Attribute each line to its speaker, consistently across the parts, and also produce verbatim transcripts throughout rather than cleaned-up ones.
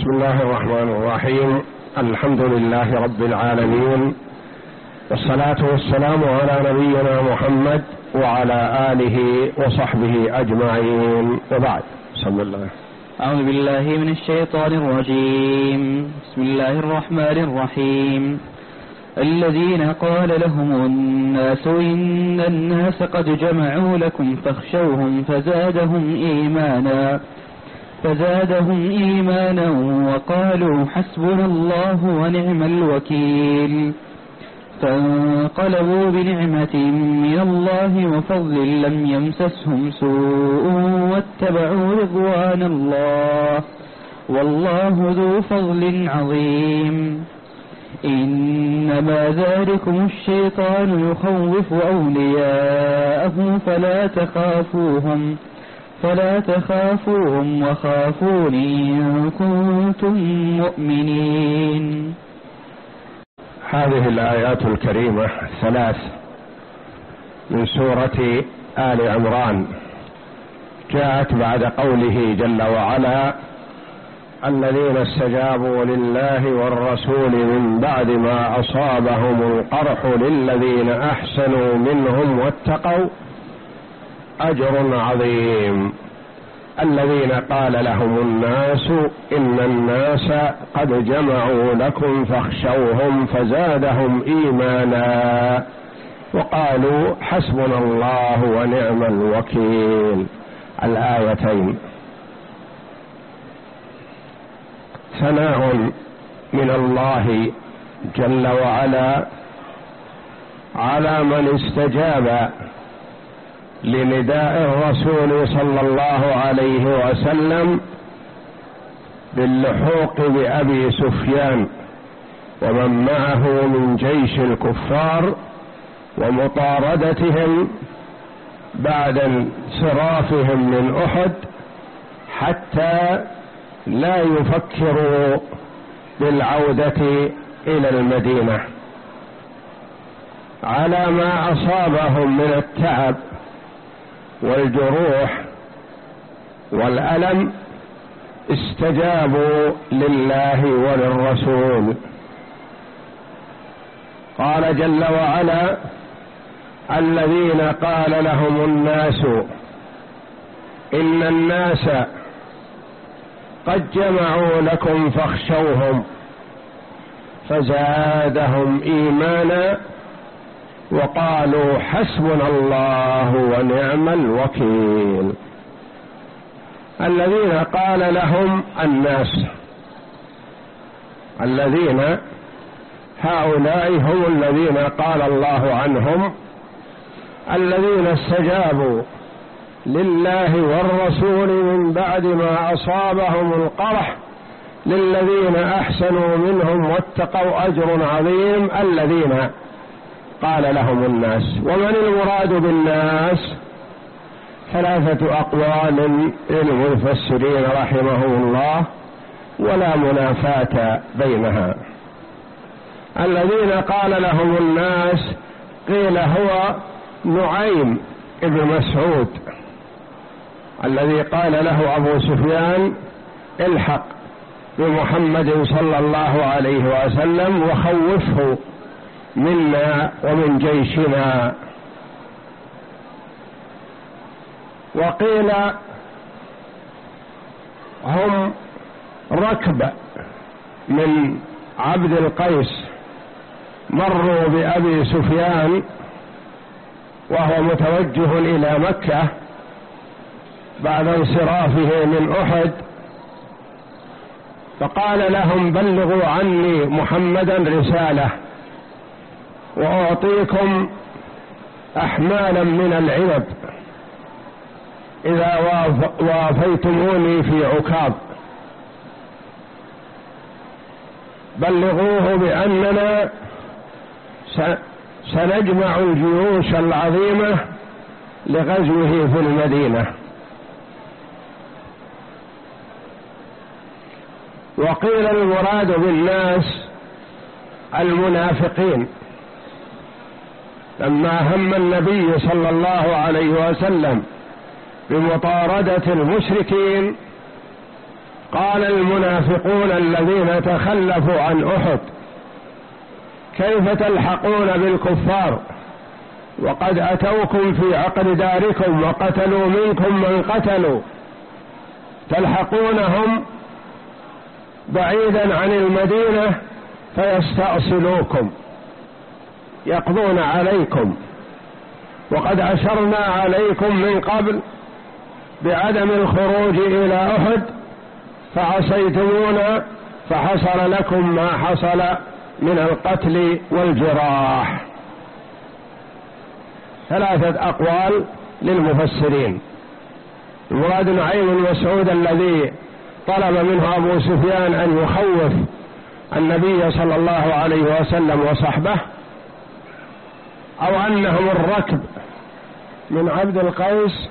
Speaker 1: بسم الله الرحمن الرحيم. الحمد لله رب العالمين، والصلاة والسلام على نبينا محمد وعلى آله وصحبه أجمعين، وبعد. بسم الله.
Speaker 2: أعوذ بالله من الشيطان الرجيم. بسم الله الرحمن الرحيم. الذين قال لهم الناس إن الناس قد جمعوا لكم فاخشوهم فزادهم إيمانا فزادهم إيمانا وقالوا حسبنا الله ونعم الوكيل. فانقلبوا بنعمة من الله وفضل لم يمسسهم سوء واتبعوا رضوان الله والله ذو فضل عظيم. إنما ذلكم الشيطان يخوف أولياءه فلا تخافوهم فلا تخافوهم وخافون إن كنتم مؤمنين.
Speaker 1: هذه الآيات الكريمة ثلاث من سورة آل عمران جاءت بعد قوله جل وعلا: الذين استجابوا لله والرسول من بعد ما أصابهم القرح للذين أحسنوا منهم واتقوا أجر عظيم. الذين قال لهم الناس إن الناس قد جمعوا لكم فاخشوهم فزادهم إيمانا وقالوا حسبنا الله ونعم الوكيل. الآيتين ثناء من الله جل وعلا على من استجاب لنداء الرسول صلى الله عليه وسلم باللحوق بأبي سفيان ومن معه من جيش الكفار ومطاردتهم بعد انصرافهم من أحد حتى لا يفكروا بالعودة إلى المدينة، على ما أصابهم من التعب والجروح والألم استجابوا لله وللرسول. قال جل وعلا: الذين قال لهم الناس إن الناس قد جمعوا لكم فاخشوهم فزادهم إيمانا وقالوا حسبنا الله ونعم الوكيل. الذين قال لهم الناس، الذين هؤلاء هم الذين قال الله عنهم الذين استجابوا لله والرسول من بعد ما أصابهم القرح للذين أحسنوا منهم واتقوا أجر عظيم. الذين قال لهم الناس. ومن المراد بالناس؟ ثلاثة أقوال للمفسرين رحمهم الله ولا منافاة بينها. الذين قال لهم الناس قيل هو نعيم ابن مسعود الذي قال له أبو سفيان: الحق بمحمد صلى الله عليه وسلم وخوفه منا ومن جيشنا. وقيل هم ركب من عبد القيس مروا بأبي سفيان وهو متوجه إلى مكة بعد انصرافه من أحد، فقال لهم: بلغوا عني محمدا رسالة وأعطيكم أحمالا من العنب إذا وافيتموني في عكاظ. بلغوه بأننا سنجمع الجيوش العظيمة لغزوه في المدينة. وقيل المراد بالناس المنافقين، لما هم النبي صلى الله عليه وسلم بمطاردة المشركين قال المنافقون الذين تخلفوا عن أحد: كيف تلحقون بالكفار وقد أتوكم في عقر داركم وقتلوا منكم من قتلوا، تلحقونهم بعيدا عن المدينة فيستأصلوكم يقضون عليكم، وقد أشرنا عليكم من قبل بعدم الخروج إلى أحد فعصيتمونا فحصل لكم ما حصل من القتل والجراح. ثلاثة أقوال للمفسرين. المراد نعيم بن مسعود الذي طلب منه أبو سفيان أن يخوف النبي صلى الله عليه وسلم وصحبه، أو أنهم الركب من عبد القيس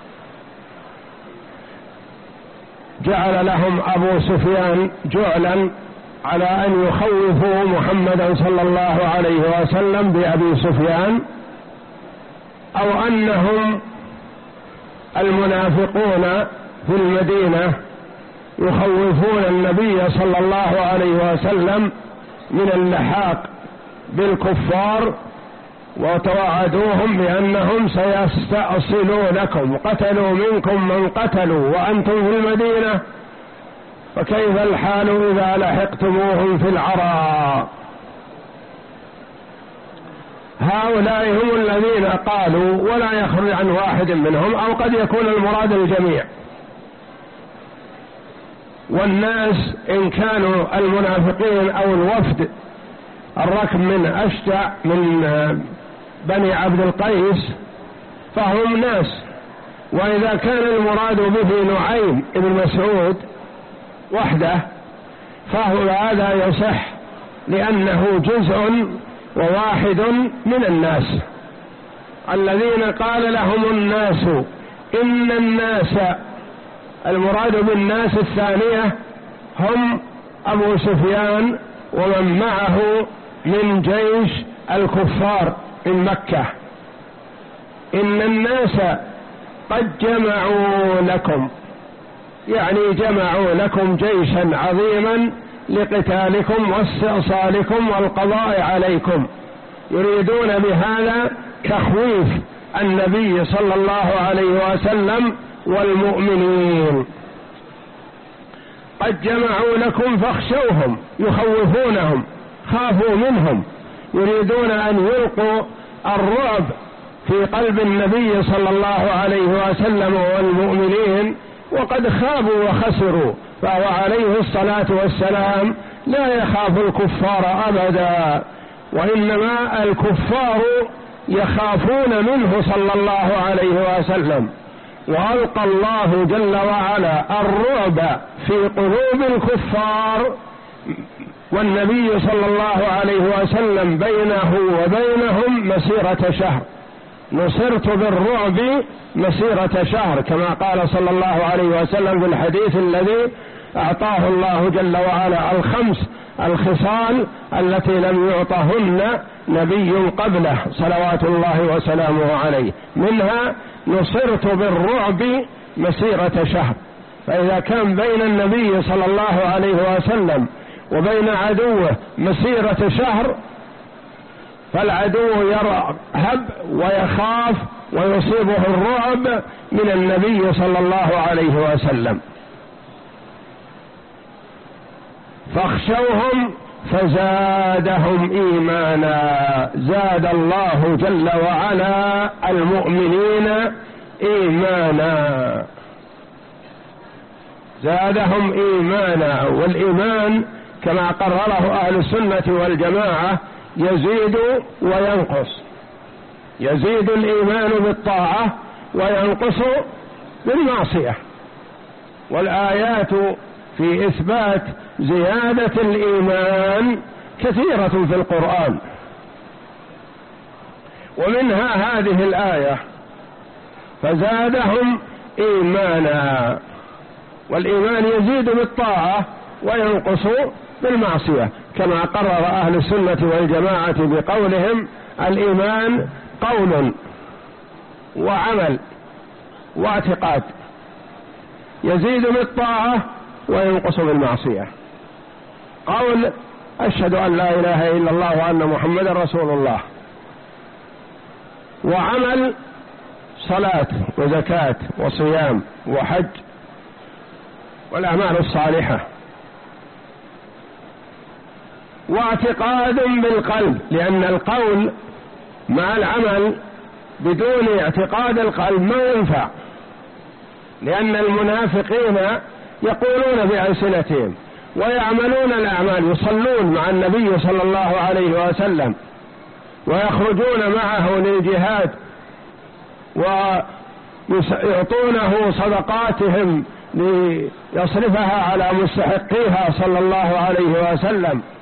Speaker 1: جعل لهم أبو سفيان جعلا على أن يخوفوا محمدا صلى الله عليه وسلم بأبي سفيان، أو أنهم المنافقون في المدينة يخوفون النبي صلى الله عليه وسلم من اللحاق بالكفار، وتوعدوهم بأنهم سيستأصلونكم، قتلوا منكم من قتلوا وأنتم في المدينة، فكيف الحال إذا لحقتموهم في العراء؟ هؤلاء هم الذين قالوا، ولا يخرج عن واحد منهم، أو قد يكون المراد الجميع. والناس إن كانوا المنافقين أو الوفد الركب من أشجع من بني عبد القيس فهم ناس، وإذا كان المراد به نعيم بن مسعود وحده فهو هذا يصح، لأنه جزء وواحد من الناس الذين قال لهم الناس إن الناس، المراد بالناس الثانية هم أبو سفيان ومن معه من جيش الكفار من مكة. إن الناس قد جمعوا لكم، يعني جمعوا لكم جيشا عظيما لقتالكم واستئصالكم والقضاء عليكم، يريدون بهذا تخويف النبي صلى الله عليه وسلم والمؤمنين. قد جمعوا لكم فاخشوهم، يخوفونهم، خافوا منهم، يريدون أن يلقوا الرعب في قلب النبي صلى الله عليه وسلم والمؤمنين، وقد خابوا وخسروا، فهو عليه الصلاة والسلام لا يخاف الكفار أبدا، وإنما الكفار يخافون منه صلى الله عليه وسلم. وألقى الله جل وعلا الرعب في قلوب الكفار، والنبي صلى الله عليه وسلم بينه وبينهم مسيرة شهر، نصرت بالرعب مسيرة شهر، كما قال صلى الله عليه وسلم في الحديث الذي أعطاه الله جل وعلا الخمس الخصال التي لم يعطهن نبي قبله صلوات الله وسلامه عليه، منها نصرت بالرعب مسيرة شهر. فإذا كان بين النبي صلى الله عليه وسلم وبين عدوه مسيرة شهر، فالعدو يرهب ويخاف ويصيبه الرعب من النبي صلى الله عليه وسلم. فاخشوهم فزادهم إيمانا، زاد الله جل وعلا المؤمنين إيمانا، زادهم إيمانا. والإيمان كما قرره أهل السنة والجماعة يزيد وينقص، يزيد الإيمان بالطاعة وينقص بالمعصية، والآيات في إثبات زيادة الإيمان كثيرة في القرآن، ومنها هذه الآية فزادهم إيمانا. والإيمان يزيد بالطاعة وينقص بالمعصية، كما قرر أهل السنة والجماعة بقولهم الإيمان قول وعمل واعتقاد، يزيد بالطاعة وينقص بالمعصية. قول أشهد أن لا إله إلا الله وأن محمدا رسول الله، وعمل صلاة وزكاة وصيام وحج والأعمال الصالحة، واعتقاد بالقلب، لأن القول مع العمل بدون اعتقاد القلب ما ينفع، لأن المنافقين يقولون بألسنتهم ويعملون الأعمال، يصلون مع النبي صلى الله عليه وسلم ويخرجون معه للجهاد ويعطونه صدقاتهم ليصرفها على مستحقيها صلى الله عليه وسلم،